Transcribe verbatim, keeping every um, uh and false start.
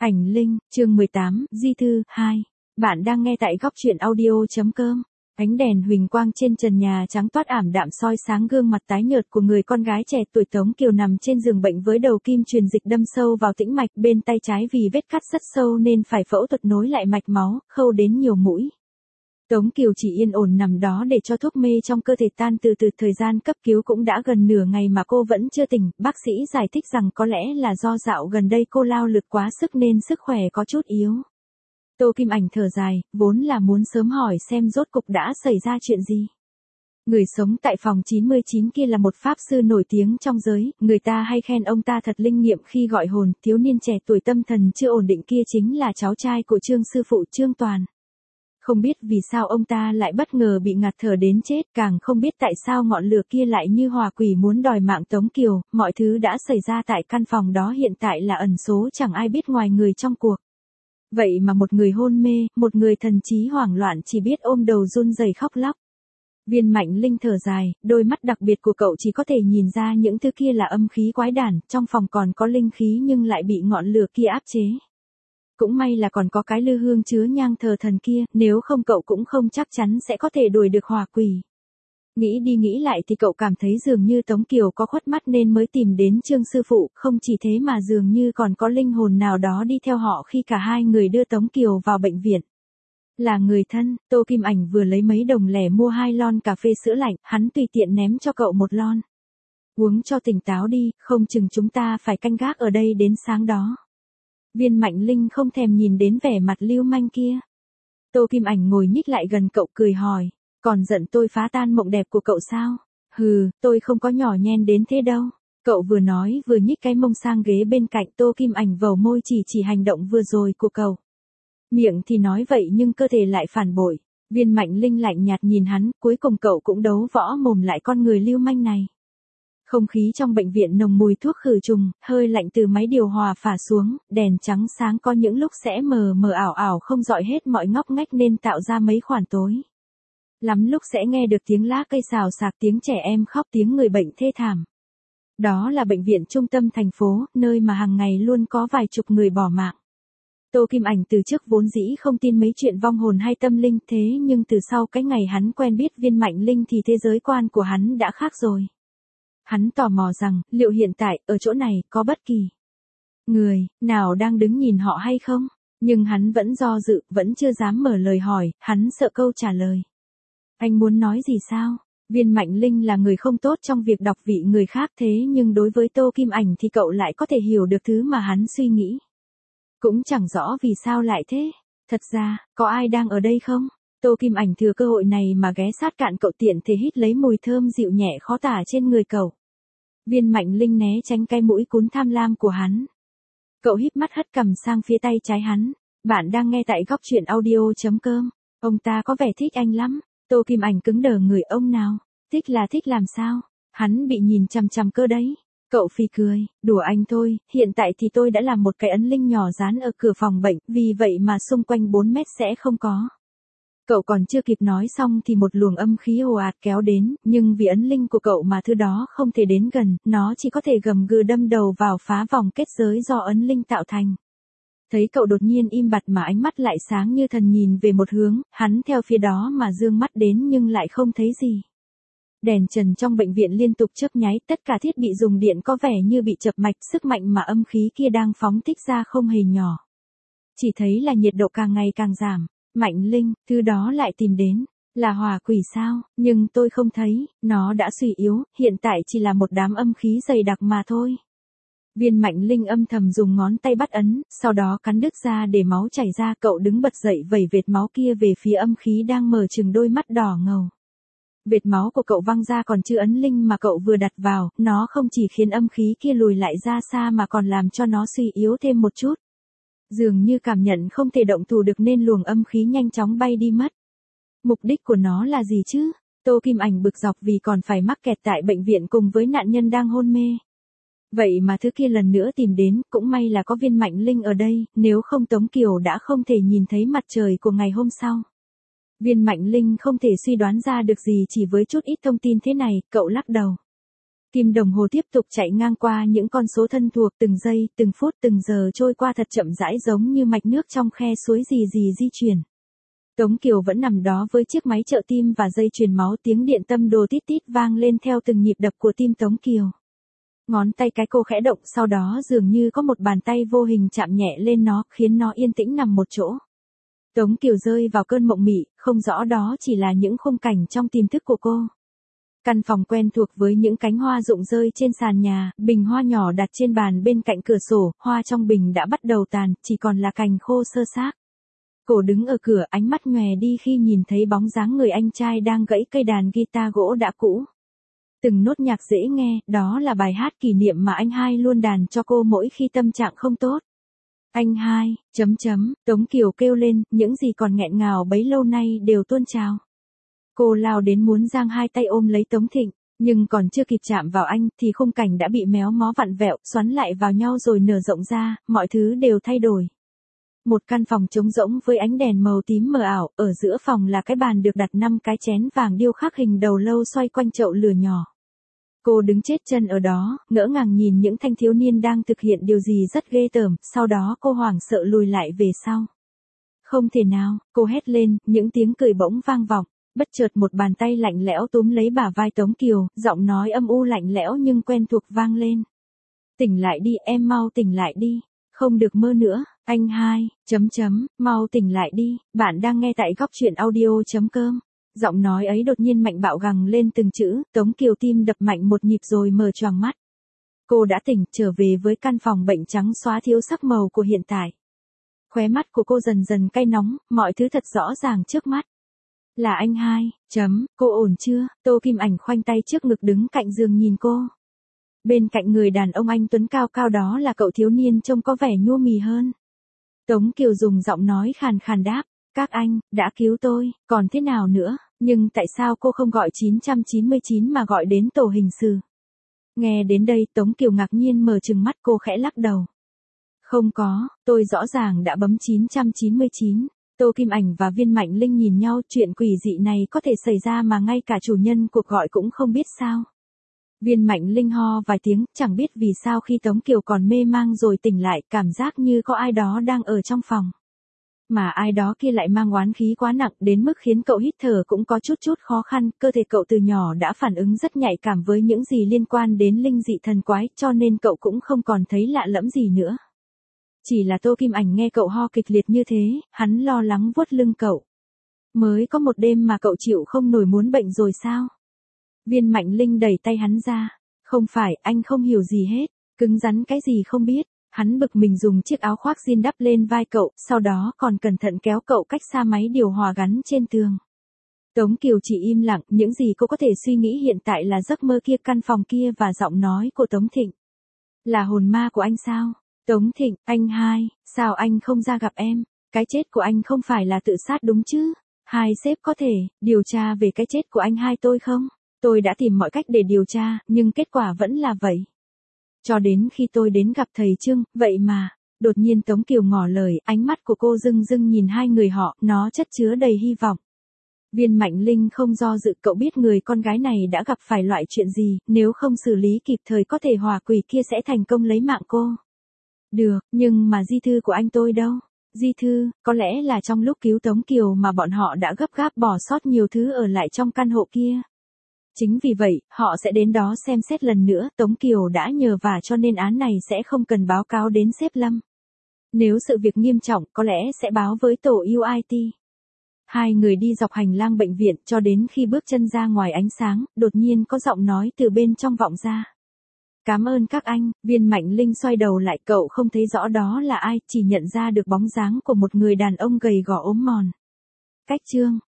Ảnh Linh, chương mười tám, Di Thư, hai. Bạn đang nghe tại góc truyện audio.com. Ánh đèn huỳnh quang trên trần nhà trắng toát ảm đạm soi sáng gương mặt tái nhợt của người con gái trẻ tuổi Tống Kiều nằm trên giường bệnh với đầu kim truyền dịch đâm sâu vào tĩnh mạch bên tay trái vì vết cắt rất sâu nên phải phẫu thuật nối lại mạch máu, khâu đến nhiều mũi. Tống Kiều chỉ yên ổn nằm đó để cho thuốc mê trong cơ thể tan từ từ. Thời gian cấp cứu cũng đã gần nửa ngày mà cô vẫn chưa tỉnh. Bác sĩ giải thích rằng có lẽ là do dạo gần đây cô lao lực quá sức nên sức khỏe có chút yếu. Tô Kim Ảnh thở dài, vốn là muốn sớm hỏi xem rốt cục đã xảy ra chuyện gì. Người sống tại phòng chín mươi chín kia là một pháp sư nổi tiếng trong giới, người ta hay khen ông ta thật linh nghiệm khi gọi hồn. Thiếu niên trẻ tuổi tâm thần chưa ổn định kia chính là cháu trai của Trương sư phụ Trương Toàn. Không biết vì sao ông ta lại bất ngờ bị ngạt thở đến chết, càng không biết tại sao ngọn lửa kia lại như hỏa quỷ muốn đòi mạng Tống Kiều. Mọi thứ đã xảy ra tại căn phòng đó hiện tại là ẩn số chẳng ai biết ngoài người trong cuộc. Vậy mà một người hôn mê, một người thần trí hoảng loạn chỉ biết ôm đầu run rẩy khóc lóc. Viên Mạnh Linh thở dài, đôi mắt đặc biệt của cậu chỉ có thể nhìn ra những thứ kia là âm khí quái đản, trong phòng còn có linh khí nhưng lại bị ngọn lửa kia áp chế. Cũng may là còn có cái lư hương chứa nhang thờ thần kia, nếu không cậu cũng không chắc chắn sẽ có thể đuổi được hỏa quỷ. Nghĩ đi nghĩ lại thì cậu cảm thấy dường như Tống Kiều có khuất mắt nên mới tìm đến Trương sư phụ, không chỉ thế mà dường như còn có linh hồn nào đó đi theo họ khi cả hai người đưa Tống Kiều vào bệnh viện. Là người thân, Tô Kim Ảnh vừa lấy mấy đồng lẻ mua hai lon cà phê sữa lạnh, hắn tùy tiện ném cho cậu một lon. Uống cho tỉnh táo đi, không chừng chúng ta phải canh gác ở đây đến sáng đó. Viên Mạnh Linh không thèm nhìn đến vẻ mặt lưu manh kia. Tô Kim Ảnh ngồi nhích lại gần cậu cười hỏi, còn giận tôi phá tan mộng đẹp của cậu sao? Hừ, tôi không có nhỏ nhen đến thế đâu. Cậu vừa nói vừa nhích cái mông sang ghế bên cạnh. Tô Kim Ảnh vầu môi chỉ chỉ hành động vừa rồi của cậu. Miệng thì nói vậy nhưng cơ thể lại phản bội. Viên Mạnh Linh lạnh nhạt nhìn hắn, cuối cùng cậu cũng đấu võ mồm lại con người lưu manh này. Không khí trong bệnh viện nồng mùi thuốc khử trùng, hơi lạnh từ máy điều hòa phả xuống, đèn trắng sáng có những lúc sẽ mờ mờ ảo ảo không rọi hết mọi ngóc ngách nên tạo ra mấy khoảng tối. Lắm lúc sẽ nghe được tiếng lá cây xào xạc, tiếng trẻ em khóc, tiếng người bệnh thê thảm. Đó là bệnh viện trung tâm thành phố, nơi mà hàng ngày luôn có vài chục người bỏ mạng. Tô Kim Ảnh từ trước vốn dĩ không tin mấy chuyện vong hồn hay tâm linh, thế nhưng từ sau cái ngày hắn quen biết Viên Mạnh Linh thì thế giới quan của hắn đã khác rồi. Hắn tò mò rằng, liệu hiện tại, ở chỗ này, có bất kỳ người nào đang đứng nhìn họ hay không? Nhưng hắn vẫn do dự, vẫn chưa dám mở lời hỏi, hắn sợ câu trả lời. Anh muốn nói gì sao? Viên Mạnh Linh là người không tốt trong việc đọc vị người khác, thế nhưng đối với Tô Kim Ảnh thì cậu lại có thể hiểu được thứ mà hắn suy nghĩ. Cũng chẳng rõ vì sao lại thế. Thật ra, có ai đang ở đây không? Tô Kim Ảnh thừa cơ hội này mà ghé sát cạnh cậu, tiện thể hít lấy mùi thơm dịu nhẹ khó tả trên người cậu. Viên Mạnh Linh né tránh cái mũi cún tham lam của hắn. Cậu híp mắt hất cằm sang phía tay trái hắn. Bạn đang nghe tại góc truyện audio.com. Ông ta có vẻ thích anh lắm. Tô Kim Ảnh cứng đờ người, ông nào? Thích là thích làm sao? Hắn bị nhìn chằm chằm cơ đấy. Cậu phì cười, đùa anh thôi, hiện tại thì tôi đã làm một cái ấn linh nhỏ dán ở cửa phòng bệnh, vì vậy mà xung quanh bốn mét sẽ không có. Cậu còn chưa kịp nói xong thì một luồng âm khí ồ ạt kéo đến, nhưng vì ấn linh của cậu mà thứ đó không thể đến gần, nó chỉ có thể gầm gừ đâm đầu vào phá vòng kết giới do ấn linh tạo thành. Thấy cậu đột nhiên im bặt mà ánh mắt lại sáng như thần nhìn về một hướng, hắn theo phía đó mà dương mắt đến nhưng lại không thấy gì. Đèn trần trong bệnh viện liên tục chớp nháy, tất cả thiết bị dùng điện có vẻ như bị chập mạch, sức mạnh mà âm khí kia đang phóng thích ra không hề nhỏ. Chỉ thấy là nhiệt độ càng ngày càng giảm. Mạnh Linh, thứ đó lại tìm đến, là hỏa quỷ sao? Nhưng tôi không thấy, nó đã suy yếu, hiện tại chỉ là một đám âm khí dày đặc mà thôi. Viên Mạnh Linh âm thầm dùng ngón tay bắt ấn, sau đó cắn đứt ra để máu chảy ra. Cậu đứng bật dậy vẩy vệt máu kia về phía âm khí đang mở trừng đôi mắt đỏ ngầu. Vệt máu của cậu văng ra còn chưa ấn linh mà cậu vừa đặt vào, nó không chỉ khiến âm khí kia lùi lại ra xa mà còn làm cho nó suy yếu thêm một chút. Dường như cảm nhận không thể động thủ được nên luồng âm khí nhanh chóng bay đi mất. Mục đích của nó là gì chứ? Tô Kim Ảnh bực dọc vì còn phải mắc kẹt tại bệnh viện cùng với nạn nhân đang hôn mê. Vậy mà thứ kia lần nữa tìm đến, cũng may là có Viên Mạnh Linh ở đây, nếu không Tống Kiều đã không thể nhìn thấy mặt trời của ngày hôm sau. Viên Mạnh Linh không thể suy đoán ra được gì chỉ với chút ít thông tin thế này, cậu lắc đầu. Kim đồng hồ tiếp tục chạy ngang qua những con số thân thuộc, từng giây, từng phút, từng giờ trôi qua thật chậm rãi giống như mạch nước trong khe suối gì gì di chuyển. Tống Kiều vẫn nằm đó với chiếc máy trợ tim và dây truyền máu, tiếng điện tâm đồ tít tít vang lên theo từng nhịp đập của tim Tống Kiều. Ngón tay cái cô khẽ động, sau đó dường như có một bàn tay vô hình chạm nhẹ lên nó, khiến nó yên tĩnh nằm một chỗ. Tống Kiều rơi vào cơn mộng mị, không rõ đó chỉ là những khung cảnh trong tiềm thức của cô. Căn phòng quen thuộc với những cánh hoa rụng rơi trên sàn nhà, bình hoa nhỏ đặt trên bàn bên cạnh cửa sổ, hoa trong bình đã bắt đầu tàn, chỉ còn là cành khô sơ xác. Cô đứng ở cửa, ánh mắt nhòe đi khi nhìn thấy bóng dáng người anh trai đang gãy cây đàn guitar gỗ đã cũ. Từng nốt nhạc dễ nghe, đó là bài hát kỷ niệm mà anh hai luôn đàn cho cô mỗi khi tâm trạng không tốt. Anh hai, chấm chấm, Tống Kiều kêu lên, những gì còn nghẹn ngào bấy lâu nay đều tuôn trào. Cô lao đến muốn giang hai tay ôm lấy Tống Thịnh, nhưng còn chưa kịp chạm vào anh thì khung cảnh đã bị méo mó vặn vẹo, xoắn lại vào nhau rồi nở rộng ra, mọi thứ đều thay đổi. Một căn phòng trống rỗng với ánh đèn màu tím mờ ảo, ở giữa phòng là cái bàn được đặt năm cái chén vàng điêu khắc hình đầu lâu xoay quanh chậu lửa nhỏ. Cô đứng chết chân ở đó, ngỡ ngàng nhìn những thanh thiếu niên đang thực hiện điều gì rất ghê tởm, sau đó cô hoảng sợ lùi lại về sau. Không thể nào, cô hét lên, những tiếng cười bỗng vang vọng, bất chợt một bàn tay lạnh lẽo túm lấy bả vai Tống Kiều, giọng nói âm u lạnh lẽo nhưng quen thuộc vang lên. Tỉnh lại đi, em mau tỉnh lại đi, không được mơ nữa, anh hai, chấm chấm, mau tỉnh lại đi, bạn đang nghe tại góc truyện audio chấm com. Giọng nói ấy đột nhiên mạnh bạo gằn lên từng chữ, Tống Kiều tim đập mạnh một nhịp rồi mở choàng mắt. Cô đã tỉnh, trở về với căn phòng bệnh trắng xóa thiếu sắc màu của hiện tại. Khóe mắt của cô dần dần cay nóng, mọi thứ thật rõ ràng trước mắt. Là anh hai, chấm, cô ổn chưa? Tô Kim Ảnh khoanh tay trước ngực đứng cạnh giường nhìn cô. Bên cạnh người đàn ông anh tuấn cao cao đó là cậu thiếu niên trông có vẻ nhô mì hơn. Tống Kiều dùng giọng nói khàn khàn đáp. Các anh, đã cứu tôi, còn thế nào nữa, nhưng tại sao cô không gọi chín chín chín mà gọi đến tổ hình sự? Nghe đến đây Tống Kiều ngạc nhiên mở trừng mắt, cô khẽ lắc đầu. Không có, tôi rõ ràng đã bấm chín chín chín. Tô Kim Ảnh và Viên Mạnh Linh nhìn nhau, chuyện quỷ dị này có thể xảy ra mà ngay cả chủ nhân cuộc gọi cũng không biết sao. Viên Mạnh Linh ho vài tiếng, chẳng biết vì sao khi Tống Kiều còn mê mang rồi tỉnh lại, cảm giác như có ai đó đang ở trong phòng. Mà ai đó kia lại mang oán khí quá nặng đến mức khiến cậu hít thở cũng có chút chút khó khăn, cơ thể cậu từ nhỏ đã phản ứng rất nhạy cảm với những gì liên quan đến linh dị thần quái, cho nên cậu cũng không còn thấy lạ lẫm gì nữa. Chỉ là Tô Kim Ảnh nghe cậu ho kịch liệt như thế, hắn lo lắng vuốt lưng cậu. Mới có một đêm mà cậu chịu không nổi muốn bệnh rồi sao? Viên Mạnh Linh đẩy tay hắn ra. Không phải, anh không hiểu gì hết, cứng rắn cái gì không biết. Hắn bực mình dùng chiếc áo khoác jean đắp lên vai cậu, sau đó còn cẩn thận kéo cậu cách xa máy điều hòa gắn trên tường. Tống Kiều chỉ im lặng, những gì cô có thể suy nghĩ hiện tại là giấc mơ kia, căn phòng kia và giọng nói của Tống Thịnh. Là hồn ma của anh sao? Tống Thịnh, anh hai, sao anh không ra gặp em? Cái chết của anh không phải là tự sát đúng chứ? Hai sếp có thể điều tra về cái chết của anh hai tôi không? Tôi đã tìm mọi cách để điều tra, nhưng kết quả vẫn là vậy. Cho đến khi tôi đến gặp thầy Trương, vậy mà, đột nhiên Tống Kiều ngỏ lời, ánh mắt của cô rưng rưng nhìn hai người họ, nó chất chứa đầy hy vọng. Viên Mạnh Linh không do dự, cậu biết người con gái này đã gặp phải loại chuyện gì, nếu không xử lý kịp thời có thể hỏa quỷ kia sẽ thành công lấy mạng cô. Được, nhưng mà di thư của anh tôi đâu? Di thư, có lẽ là trong lúc cứu Tống Kiều mà bọn họ đã gấp gáp bỏ sót nhiều thứ ở lại trong căn hộ kia. Chính vì vậy, họ sẽ đến đó xem xét lần nữa, Tống Kiều đã nhờ vả cho nên án này sẽ không cần báo cáo đến sếp Lâm. Nếu sự việc nghiêm trọng, có lẽ sẽ báo với tổ u i tê. Hai người đi dọc hành lang bệnh viện cho đến khi bước chân ra ngoài ánh sáng, đột nhiên có giọng nói từ bên trong vọng ra. Cảm ơn các anh. Viên Mạnh Linh xoay đầu lại, cậu không thấy rõ đó là ai, chỉ nhận ra được bóng dáng của một người đàn ông gầy gò ốm mòn. Cách Trương,